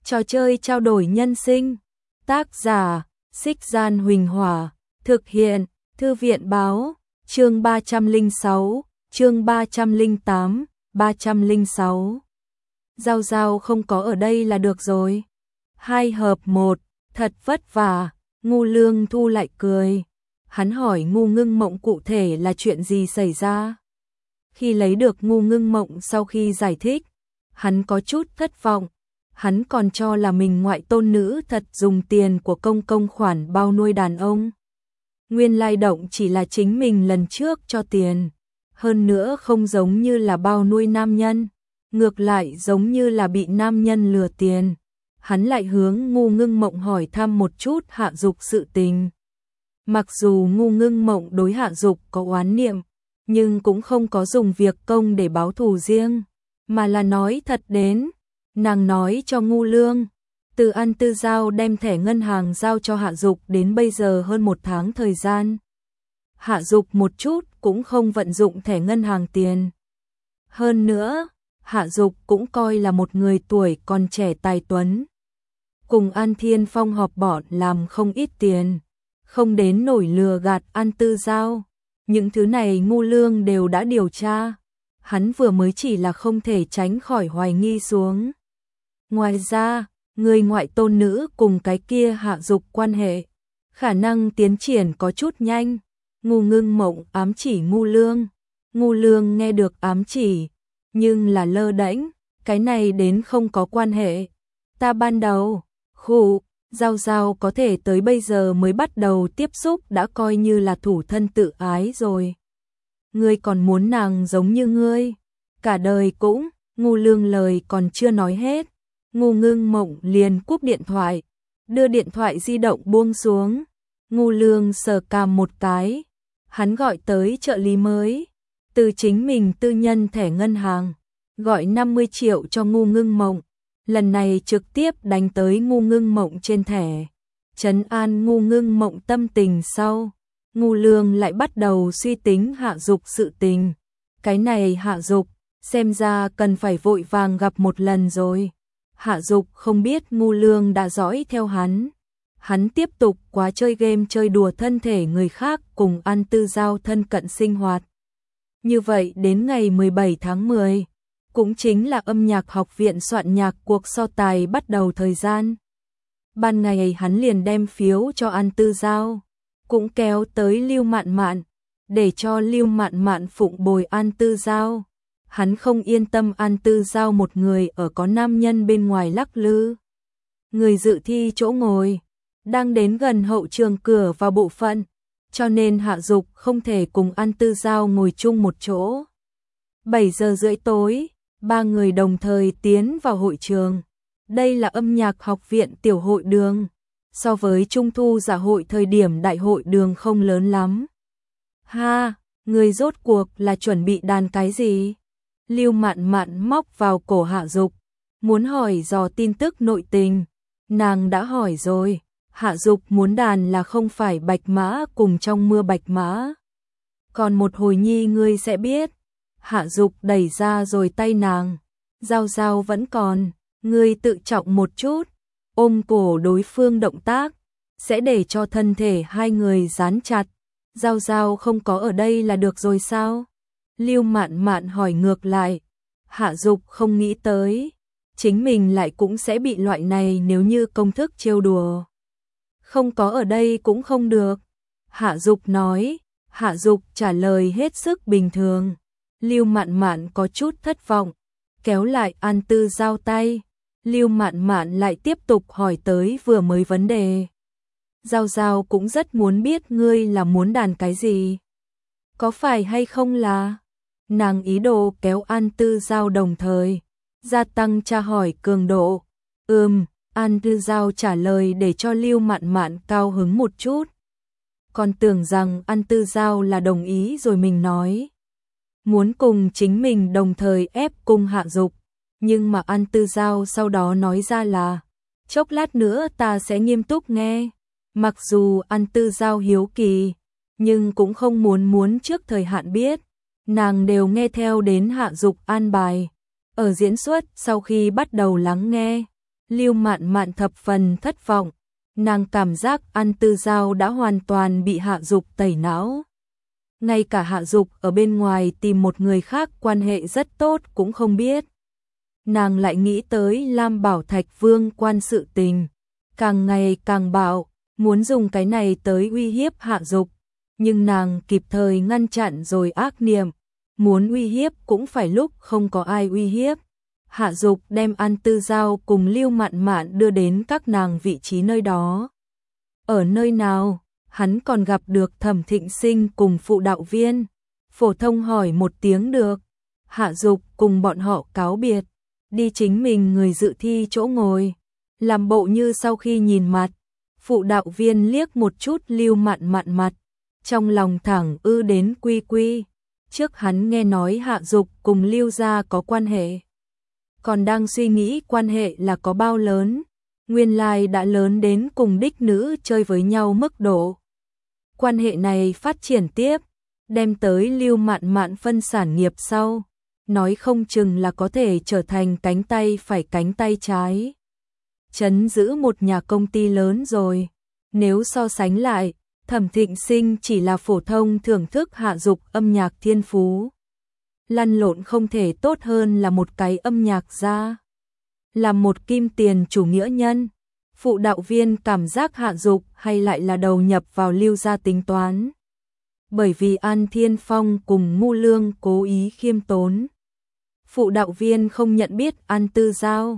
Trò chơi trao đổi nhân sinh. Tác giả, Xích Gian Huỳnh Hỏa. Thực hiện, Thư viện Báo. Chương 306, chương 308, 306. Giao Giao không có ở đây là được rồi. 2 hợp 1, thật vất vả. Ngu Lương thu lại cười. Hắn hỏi Ngu Ngưng Mộng cụ thể là chuyện gì xảy ra. Khi lấy được Ngu Ngưng Mộng sau khi giải thích, hắn có chút thất vọng. Hắn còn cho là mình ngoại tôn nữ thật dùng tiền của công công khoản bao nuôi đàn ông. Nguyên lai động chỉ là chính mình lần trước cho tiền. Hơn nữa không giống như là bao nuôi nam nhân. Ngược lại giống như là bị nam nhân lừa tiền. Hắn lại hướng Ngu Ngưng Mộng hỏi thăm một chút Hạ Dục sự tình. Mặc dù Ngu Ngưng Mộng đối Hạ Dục có oán niệm, nhưng cũng không có dùng việc công để báo thù riêng, mà là nói thật đến. Nàng nói cho Ngu Lương, từ An Tư Giao đem thẻ ngân hàng giao cho Hạ Dục đến bây giờ hơn 1 tháng thời gian. Hạ Dục một chút cũng không vận dụng thẻ ngân hàng tiền. Hơn nữa, Hạ Dục cũng coi là một người tuổi còn trẻ tài tuấn. Cùng An Thiên Phong họp bọn làm không ít tiền, không đến nổi lừa gạt An Tư Giao. Những thứ này Ngu Lương đều đã điều tra. Hắn vừa mới chỉ là không thể tránh khỏi hoài nghi xuống. Ngoài ra, người ngoại tôn nữ cùng cái kia Hạ Dục quan hệ, khả năng tiến triển có chút nhanh. Ngu Ngưng Mộng ám chỉ Ngu Lương. Ngu Lương nghe được ám chỉ, nhưng là lơ đễnh, cái này đến không có quan hệ. Ta ban đầu, Giao Giao có thể tới bây giờ mới bắt đầu tiếp xúc đã coi như là thủ thân tự ái rồi. Ngươi còn muốn nàng giống như ngươi, cả đời cũng. Ngu Lương lời còn chưa nói hết, Ngu Ngưng Mộng liền cúp điện thoại, đưa điện thoại di động buông xuống. Ngu Lương sờ cằm một cái, hắn gọi tới trợ lý mới, từ chính mình tư nhân thẻ ngân hàng, gọi 50 triệu cho Ngu Ngưng Mộng. Lần này trực tiếp đánh tới Ngu Ngưng Mộng trên thẻ, trấn an Ngu Ngưng Mộng tâm tình sau. Ngu Lương lại bắt đầu suy tính Hạ Dục sự tình. Cái này Hạ Dục, xem ra cần phải vội vàng gặp một lần rồi. Hạ Dục không biết Ngu Lương đã dõi theo hắn. Hắn tiếp tục quá chơi game chơi đùa thân thể người khác cùng An Tư Giao thân cận sinh hoạt. Như vậy đến ngày 17 tháng 10, cũng chính là âm nhạc học viện soạn nhạc cuộc so tài bắt đầu thời gian. Ban ngày hắn liền đem phiếu cho An Tư Giao, cũng kéo tới Lưu Mạn Mạn, để cho Lưu Mạn Mạn phụng bồi An Tư Giao. Hắn không yên tâm An Tư Giao một người ở có nam nhân bên ngoài lắc lư. Người dự thi chỗ ngồi đang đến gần hậu trường cửa vào bộ phận, cho nên Hạ Dục không thể cùng An Tư Giao ngồi chung một chỗ. 7 giờ rưỡi tối, 3 người đồng thời tiến vào hội trường. Đây là âm nhạc học viện tiểu hội đường. So với trung thu dạ hội thời điểm đại hội đường không lớn lắm. Ha, người rốt cuộc là chuẩn bị đàn cái gì? Lưu Mạn Mạn móc vào cổ Hạ Dục, muốn hỏi dò tin tức nội tình. Nàng đã hỏi rồi, Hạ Dục muốn đàn là không phải Bạch Mã cùng Trong Mưa Bạch Mã. Còn một hồi nhi ngươi sẽ biết. Hạ Dục đẩy ra rồi tay nàng. Giao Giao vẫn còn, ngươi tự trọng một chút. Ôm cổ đối phương động tác, sẽ để cho thân thể hai người dán chặt. Giao Giao không có ở đây là được rồi sao? Lưu Mạn Mạn hỏi ngược lại. Hạ Dục không nghĩ tới, chính mình lại cũng sẽ bị loại này nếu như công thức trêu đùa. Không có ở đây cũng không được. Hạ Dục nói. Hạ Dục trả lời hết sức bình thường. Lưu Mạn Mạn có chút thất vọng, kéo lại An Tư Giao tay. Lưu Mạn Mạn lại tiếp tục hỏi tới vừa mới vấn đề. Giao Giao cũng rất muốn biết ngươi là muốn đàn cái gì. Có phải hay không là? Nàng ý đồ kéo An Tư Giao đồng thời gia tăng tra hỏi cường độ. An Tư Giao trả lời để cho Lưu Mạn Mạn cao hứng một chút. Còn tưởng rằng An Tư Giao là đồng ý rồi mình nói. Muốn cùng chính mình đồng thời ép cung Hạ Dục. Nhưng mà An Tư Giao sau đó nói ra là chốc lát nữa ta sẽ nghiêm túc nghe. Mặc dù An Tư Giao hiếu kỳ, nhưng cũng không muốn trước thời hạn biết. Nàng đều nghe theo đến Hạ Dục an bài. Ở diễn xuất sau khi bắt đầu lắng nghe, Lưu Mạn Mạn thập phần thất vọng, nàng cảm giác An Tư Giao đã hoàn toàn bị Hạ Dục tẩy não. Ngay cả Hạ Dục ở bên ngoài tìm một người khác quan hệ rất tốt cũng không biết. Nàng lại nghĩ tới Lam Bảo Thạch Vương quan sự tình, càng ngày càng bạo, muốn dùng cái này tới uy hiếp Hạ Dục, nhưng nàng kịp thời ngăn chặn rồi ác niệm, muốn uy hiếp cũng phải lúc không có ai uy hiếp. Hạ Dục đem An Tư Giao cùng Lưu Mạn Mạn đưa đến các nàng vị trí nơi đó. Ở nơi nào, hắn còn gặp được Thẩm Thịnh Sinh cùng phụ đạo viên. Phổ thông hỏi một tiếng được. Hạ Dục cùng bọn họ cáo biệt, đi chính mình người dự thi chỗ ngồi, làm bộ như sau khi nhìn mặt. Phụ đạo viên liếc một chút Lưu Mạn Mạn mặt, trong lòng thẳng ư đến quy quy. Trước hắn nghe nói Hạ Dục cùng Lưu gia có quan hệ, còn đang suy nghĩ quan hệ là có bao lớn, nguyên lai đã lớn đến cùng đích nữ chơi với nhau mức độ. Quan hệ này phát triển tiếp, đem tới Lưu Mạn Mạn phân sản nghiệp sau, nói không chừng là có thể trở thành cánh tay phải cánh tay trái, trấn giữ một nhà công ty lớn rồi. Nếu so sánh lại, Thẩm Thịnh Sinh chỉ là phổ thông thưởng thức Hạ Dục âm nhạc thiên phú, lăn lộn không thể tốt hơn là một cái âm nhạc gia, là một kim tiền chủ nghĩa nhân. Phụ đạo viên cảm giác Hạ Dục hay lại là đầu nhập vào Lưu gia tính toán, bởi vì An Thiên Phong cùng Ngu Lương cố ý khiêm tốn. Phụ đạo viên không nhận biết An Tư Giao,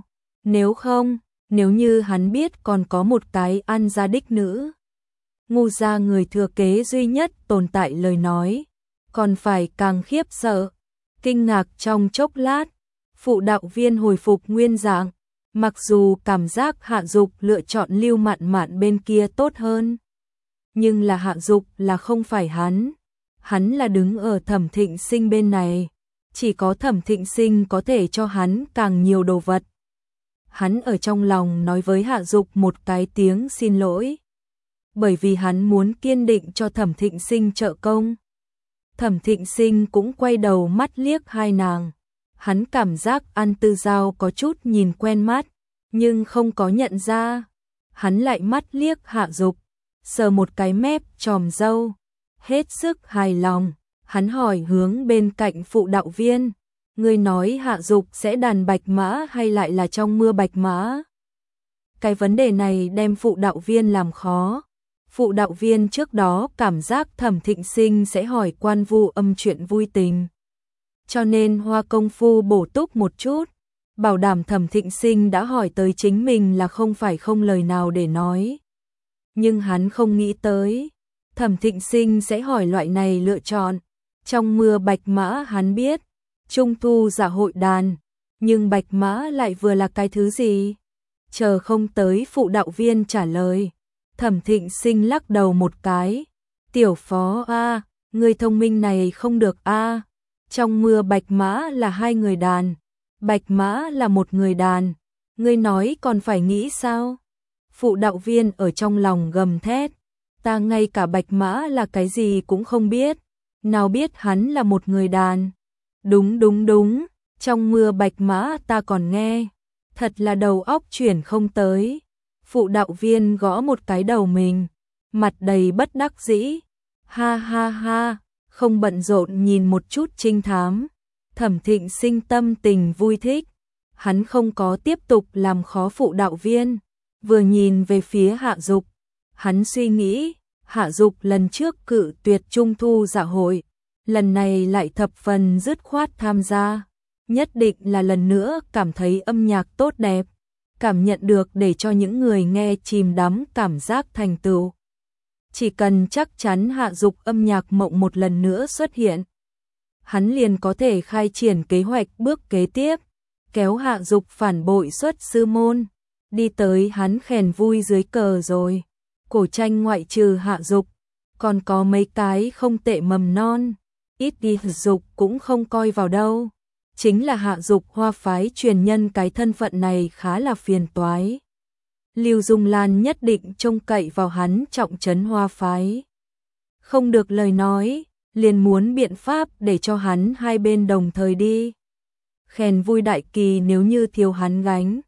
nếu như hắn biết còn có một cái An gia đích nữ, Ngu gia người thừa kế duy nhất tồn tại lời nói, còn phải càng khiếp sợ. Kinh ngạc trong chốc lát, phụ đạo viên hồi phục nguyên dạng, mặc dù cảm giác Hạ Dục lựa chọn Lưu Mạn Mạn bên kia tốt hơn, nhưng là Hạ Dục là không phải hắn là đứng ở Thẩm Thịnh Sinh bên này, chỉ có Thẩm Thịnh Sinh có thể cho hắn càng nhiều đồ vật. Hắn ở trong lòng nói với Hạ Dục một cái tiếng xin lỗi, bởi vì hắn muốn kiên định cho Thẩm Thịnh Sinh trợ công. Thẩm Thịnh Sinh cũng quay đầu mắt liếc hai nàng, hắn cảm giác An Tư Giao có chút nhìn quen mắt, nhưng không có nhận ra. Hắn lại mắt liếc Hạ Dục, sờ một cái mép chòm râu, hết sức hài lòng. Hắn hỏi hướng bên cạnh phụ đạo viên, người nói Hạ Dục sẽ đàn bạch mã hay lại là trong mưa bạch mã? Cái vấn đề này đem phụ đạo viên làm khó. Phụ đạo viên trước đó cảm giác Thẩm Thịnh Sinh sẽ hỏi Quan Vu Âm chuyện vui tình, cho nên hoa công phu bổ túc một chút, bảo đảm Thẩm Thịnh Sinh đã hỏi tới chính mình là không phải không lời nào để nói. Nhưng hắn không nghĩ tới, Thẩm Thịnh Sinh sẽ hỏi loại này lựa chọn. Trong mưa bạch mã hắn biết, Trung thu dạ hội đàn, nhưng bạch mã lại vừa là cái thứ gì? Chờ không tới phụ đạo viên trả lời, Thẩm Thịnh Sinh lắc đầu một cái, tiểu phó a, người thông minh này không được a. Trong mưa bạch mã là hai người đàn, bạch mã là một người đàn, ngươi nói còn phải nghĩ sao? Phụ đạo viên ở trong lòng gầm thét, ta ngay cả bạch mã là cái gì cũng không biết, nào biết hắn là một người đàn. Đúng, trong mưa bạch mã ta còn nghe, thật là đầu óc chuyển không tới. Phụ đạo viên gõ một cái đầu mình, mặt đầy bất đắc dĩ, ha, không bận rộn nhìn một chút trinh thám. Thẩm Thịnh Sinh tâm tình vui thích, hắn không có tiếp tục làm khó phụ đạo viên, vừa nhìn về phía Hạ Dục, hắn suy nghĩ, Hạ Dục lần trước cự tuyệt trung thu dạ hội, lần này lại thập phần dứt khoát tham gia, nhất định là lần nữa cảm thấy âm nhạc tốt đẹp, cảm nhận được để cho những người nghe chìm đắm cảm giác thành tựu. Chỉ cần chắc chắn Hạ Dục âm nhạc mộng một lần nữa xuất hiện, hắn liền có thể khai triển kế hoạch bước kế tiếp, kéo Hạ Dục phản bội xuất sư môn, đi tới hắn khèn vui dưới cờ rồi. Cổ tranh ngoại trừ Hạ Dục, còn có mấy cái không tệ mầm non, ít đi Dục cũng không coi vào đâu. Chính là Hạ Dục Hoa phái truyền nhân, cái thân phận này khá là phiền toái. Lưu Dung Lan nhất định trông cậy vào hắn trọng trấn Hoa phái. Không được lời nói, liền muốn biện pháp để cho hắn hai bên đồng thời đi. Khèn vui đại kỳ nếu như thiếu hắn gánh,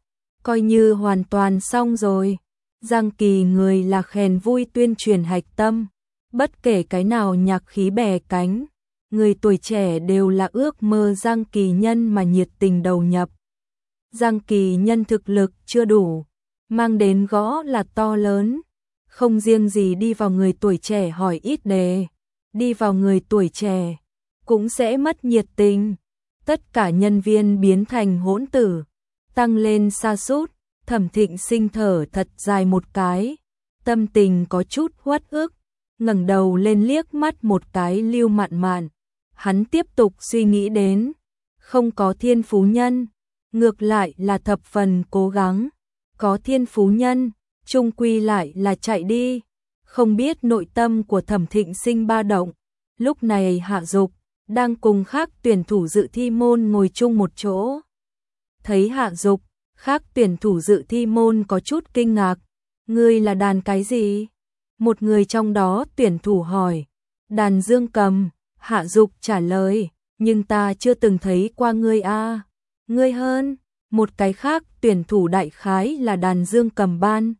coi như hoàn toàn xong rồi. Giang Kỳ người là khèn vui tuyên truyền hạch tâm, bất kể cái nào nhạc khí bè cánh, người tuổi trẻ đều là ước mơ Giang Kỳ Nhân mà nhiệt tình đầu nhập. Giang Kỳ Nhân thực lực chưa đủ, mang đến gõ là to lớn, không riêng gì đi vào người tuổi trẻ hỏi ít đề, đi vào người tuổi trẻ cũng sẽ mất nhiệt tình. Tất cả nhân viên biến thành hỗn tử, tăng lên sa sút. Thẩm Thịnh Sinh thở thật dài một cái, tâm tình có chút uất ức, ngẩng đầu lên liếc mắt một cái Lưu Mạn Mạn. Hắn tiếp tục suy nghĩ đến, không có thiên phú nhân, ngược lại là thập phần cố gắng, có thiên phú nhân, chung quy lại là chạy đi. Không biết nội tâm của Thẩm Thịnh Sinh ba động, lúc này Hạ Dục đang cùng khác tuyển thủ dự thi môn ngồi chung một chỗ. Thấy Hạ Dục, khác tuyển thủ dự thi môn có chút kinh ngạc, ngươi là đàn cái gì? Một người trong đó tuyển thủ hỏi, đàn dương cầm. Hạ Dục trả lời, nhưng ta chưa từng thấy qua ngươi a. Ngươi hơn. Một cái khác tuyển thủ đại khái là đàn dương cầm ban.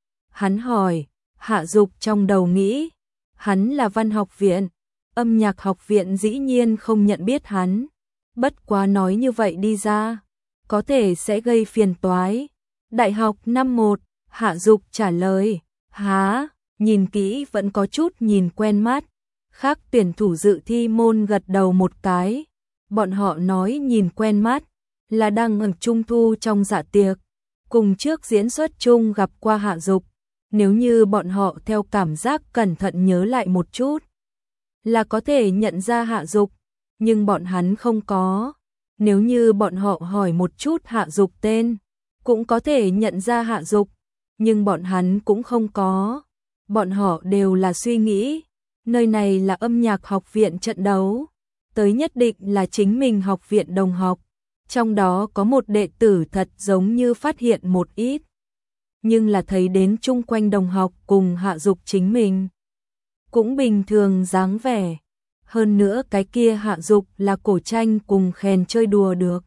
Hắn hỏi, Hạ Dục trong đầu nghĩ, hắn là văn học viện, âm nhạc học viện dĩ nhiên không nhận biết hắn. Bất quá nói như vậy đi ra, có thể sẽ gây phiền toái. Đại học năm 1, Hạ Dục trả lời, há, nhìn kỹ vẫn có chút nhìn quen mắt. Khác tuyển thủ dự thi môn gật đầu một cái, bọn họ nói nhìn quen mắt, là đang ở trung thu trong dạ tiệc, cùng trước diễn xuất chung gặp qua Hạ Dục. Nếu như bọn họ theo cảm giác cẩn thận nhớ lại một chút, là có thể nhận ra Hạ Dục, nhưng bọn hắn không có. Nếu như bọn họ hỏi một chút Hạ Dục tên, cũng có thể nhận ra Hạ Dục, nhưng bọn hắn cũng không có. Bọn họ đều là suy nghĩ, nơi này là âm nhạc học viện trận đấu, tới nhất định là chính mình học viện đồng học, trong đó có một đệ tử thật giống như phát hiện một ít, nhưng là thấy đến chung quanh đồng học cùng Hạ Dục chính mình cũng bình thường dáng vẻ. Hơn nữa cái kia Hạ Dục là cổ tranh cùng khèn chơi đùa được,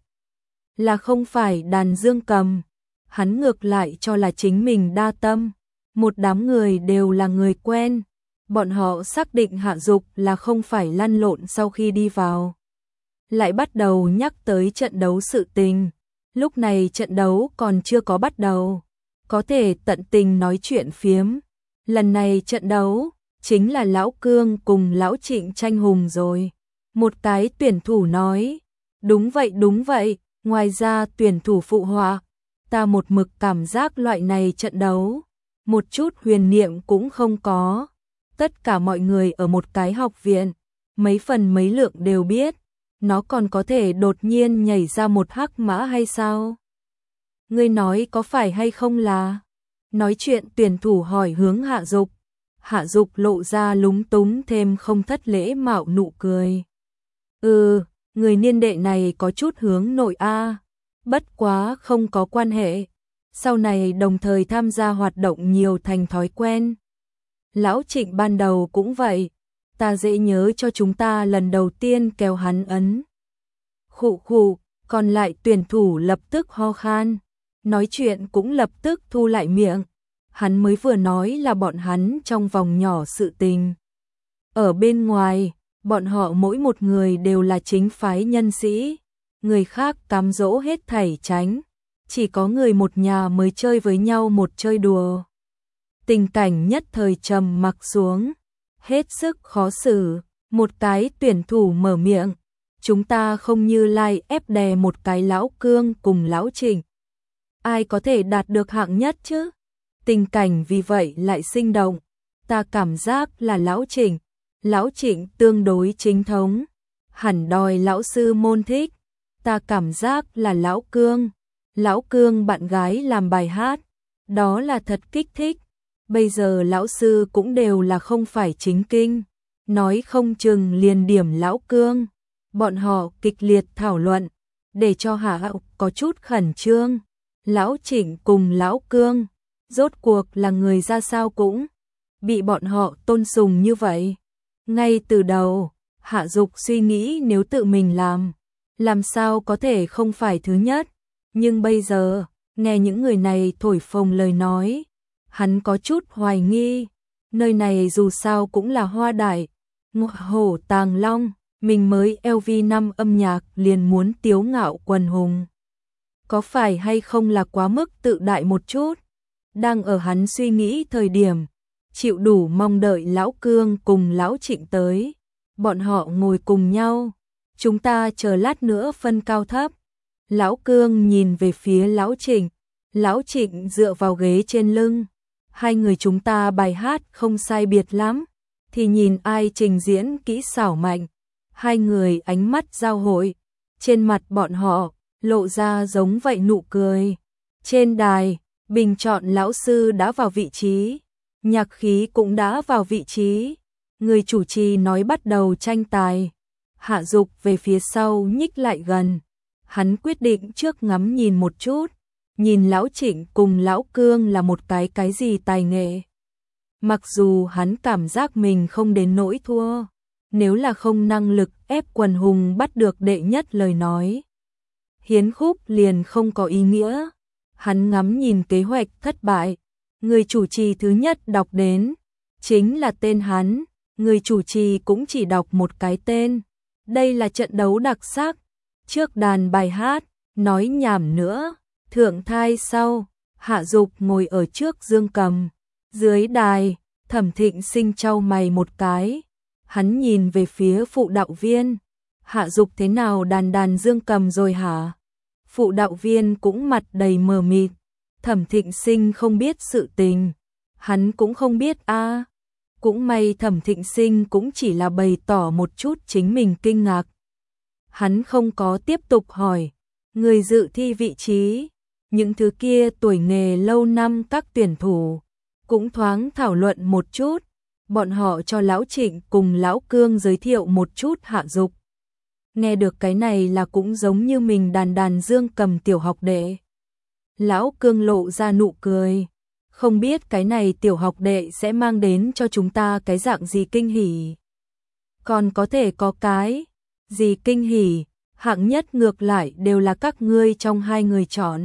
là không phải đàn dương cầm. Hắn ngược lại cho là chính mình đa tâm, một đám người đều là người quen. Bọn họ xác định Hạ Dục là không phải lăn lộn sau khi đi vào. Lại bắt đầu nhắc tới trận đấu sự tình. Lúc này trận đấu còn chưa có bắt đầu, có thể tận tình nói chuyện phiếm. Lần này trận đấu chính là Lão Cương cùng Lão Trịnh tranh hùng rồi. Một cái tuyển thủ nói, đúng vậy, ngoài ra tuyển thủ phụ họa, ta một mực cảm giác loại này trận đấu, một chút huyền niệm cũng không có. Tất cả mọi người ở một cái học viện, mấy phần mấy lượng đều biết, nó còn có thể đột nhiên nhảy ra một hắc mã hay sao? Ngươi nói có phải hay không là? Nói chuyện tuyển thủ hỏi hướng Hạ Dục. Hạ Dục lộ ra lúng túng thêm không thất lễ mạo nụ cười. Người niên đệ này có chút hướng nội a, bất quá không có quan hệ. Sau này đồng thời tham gia hoạt động nhiều thành thói quen. Lão Trịnh ban đầu cũng vậy, ta dễ nhớ cho chúng ta lần đầu tiên kéo hắn ấn. Khụ, còn lại tuyển thủ lập tức ho khan, nói chuyện cũng lập tức thu lại miệng. Hắn mới vừa nói là bọn hắn trong vòng nhỏ sự tình. Ở bên ngoài, bọn họ mỗi một người đều là chính phái nhân sĩ, người khác cám dỗ hết thảy tránh, chỉ có người một nhà mới chơi với nhau một chơi đùa. Tình cảnh nhất thời trầm mặc xuống, hết sức khó xử. Một cái tuyển thủ mở miệng, chúng ta không như lai ép đè một cái Lão Cương cùng Lão Trịnh, ai có thể đạt được hạng nhất chứ? Tình cảnh vì vậy lại sinh động. Ta cảm giác là Lão Trịnh tương đối chính thống, hẳn đòi lão sư môn thích. Ta cảm giác là Lão Cương bạn gái làm bài hát, đó là thật kích thích. Bây giờ lão sư cũng đều là không phải chính kinh, nói không chừng liền điểm Lão Cương. Bọn họ kịch liệt thảo luận, để cho Hạ Hậu có chút khẩn trương. Lão Trịnh cùng Lão Cương, rốt cuộc là người ra sao cũng bị bọn họ tôn sùng như vậy. Ngay từ đầu, Hạ Dục suy nghĩ nếu tự mình làm sao có thể không phải thứ nhất. Nhưng bây giờ, Nghe những người này thổi phồng lời nói, hắn có chút hoài nghi, nơi này dù sao cũng là Hoa Đài, hổ tàng long, mình mới LV5 âm nhạc liền muốn tiếu ngạo quần hùng. Có phải hay không là quá mức tự đại một chút? Đang ở hắn suy nghĩ thời điểm, Chịu Đủ mong đợi Lão Cương cùng Lão Trịnh tới. Bọn họ ngồi cùng nhau, chúng ta chờ lát nữa phân cao thấp. Lão Cương nhìn về phía Lão Trịnh, Lão Trịnh dựa vào ghế trên lưng. Hai người chúng ta bài hát không sai biệt lắm, thì nhìn ai trình diễn kỹ xảo mạnh. Hai người ánh mắt giao hội, trên mặt bọn họ lộ ra giống vậy nụ cười. Trên đài, bình chọn lão sư đã vào vị trí, nhạc khí cũng đã vào vị trí. Người chủ trì nói bắt đầu tranh tài. Hạ Dục về phía sau nhích lại gần. Hắn quyết định trước ngắm nhìn một chút, nhìn Lão Trịnh cùng Lão Cương là một cái gì tài nghệ. Mặc dù hắn cảm giác mình không đến nỗi thua, nếu là không năng lực ép quần hùng bắt được đệ nhất lời nói, hiến khúc liền không có ý nghĩa. Hắn ngắm nhìn kế hoạch thất bại, người chủ trì thứ nhất đọc đến chính là tên hắn, người chủ trì cũng chỉ đọc một cái tên. Đây là trận đấu đặc sắc. Trước đàn bài hát, nói nhảm nữa, thượng thai sau, Hạ Dục ngồi ở trước dương cầm. Dưới đài, Thẩm Thịnh Sinh chau mày một cái, hắn nhìn về phía phụ đạo viên. Hạ Dục thế nào đàn dương cầm rồi hả? Phụ đạo viên cũng mặt đầy mờ mịt. Thẩm Thịnh Sinh không biết sự tình, hắn cũng không biết a. Cũng may Thẩm Thịnh Sinh cũng chỉ là bày tỏ một chút chính mình kinh ngạc. Hắn không có tiếp tục hỏi người dự thi vị trí, những thứ kia tuổi nghề lâu năm các tuyển thủ cũng thoáng thảo luận một chút. Bọn họ cho Lão Trịnh cùng Lão Cương giới thiệu một chút Hạ Dục. Nghe được cái này là cũng giống như mình đàn dương cầm tiểu học đệ. Lão Cương lộ ra nụ cười, không biết cái này tiểu học đệ sẽ mang đến cho chúng ta cái dạng gì kinh hỉ. Còn có thể có cái gì kinh hỉ, hạng nhất ngược lại đều là các ngươi trong hai người chọn.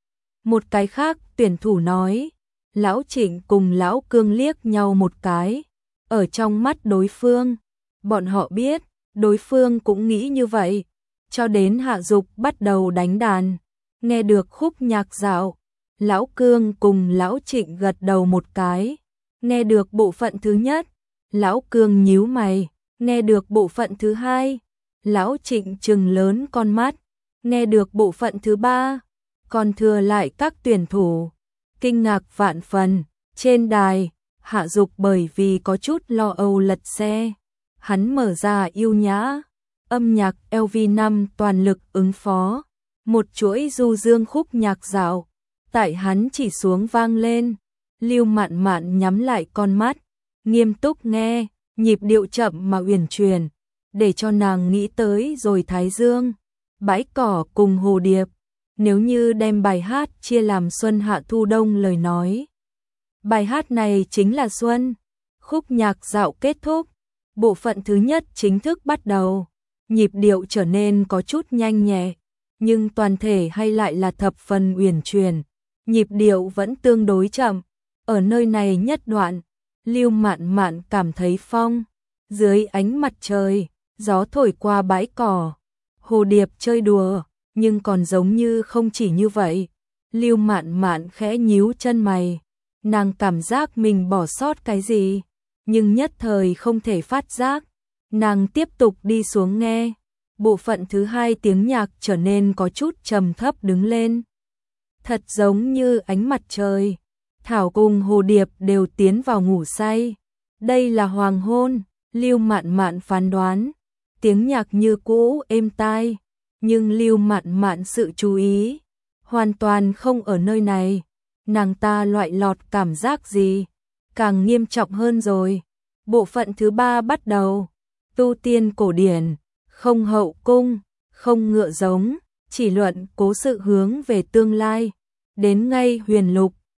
Một cái khác tuyển thủ nói. Lão Trịnh cùng Lão Cương liếc nhau một cái, ở trong mắt đối phương, bọn họ biết, đối phương cũng nghĩ như vậy. Cho đến Hạ Dục bắt đầu đánh đàn, nghe được khúc nhạc dạo, Lão Cương cùng Lão Trịnh gật đầu một cái, nghe được bộ phận thứ nhất, Lão Cương nhíu mày, nghe được bộ phận thứ hai, Lão Trịnh trừng lớn con mắt, nghe được bộ phận thứ ba, còn thừa lại các tuyển thủ kinh ngạc vạn phần. Trên đài, Hạ Dục bởi vì có chút lo âu lật xe, hắn mở ra yêu nhã, âm nhạc LV5 toàn lực ứng phó, một chuỗi du dương khúc nhạc dạo, tại hắn chỉ xuống vang lên. Lưu Mạn Mạn nhắm lại con mắt, nghiêm túc nghe, nhịp điệu chậm mà uyển chuyển, để cho nàng nghĩ tới rồi Thái Dương, bãi cỏ cùng hồ điệp. Nếu như đem bài hát chia làm xuân hạ thu đông lời nói, bài hát này chính là xuân. Khúc nhạc dạo kết thúc, bộ phận thứ nhất chính thức bắt đầu, nhịp điệu trở nên có chút nhanh nhẹ, nhưng toàn thể hay lại là thập phần uyển chuyển, nhịp điệu vẫn tương đối chậm. Ở nơi này nhất đoạn, Lưu Mạn Mạn cảm thấy phong, dưới ánh mặt trời, gió thổi qua bãi cỏ, hồ điệp chơi đùa. Nhưng còn giống như không chỉ như vậy. Lưu Mạn Mạn khẽ nhíu chân mày, nàng cảm giác mình bỏ sót cái gì, nhưng nhất thời không thể phát giác. Nàng tiếp tục đi xuống nghe, bộ phận thứ hai tiếng nhạc trở nên có chút trầm thấp đứng lên. Thật giống như ánh mặt trời, thảo cùng hồ điệp đều tiến vào ngủ say. Đây là hoàng hôn, Lưu Mạn Mạn phán đoán. Tiếng nhạc như cũ êm tai, nhưng Lưu Mạn Mạn sự chú ý hoàn toàn không ở nơi này. Nàng ta loại lọt cảm giác gì càng nghiêm trọng hơn rồi. Bộ phận thứ ba bắt đầu, tu tiên cổ điển, không hậu cung, không ngựa giống, chỉ luận cố sự hướng về tương lai, đến ngay huyền lục,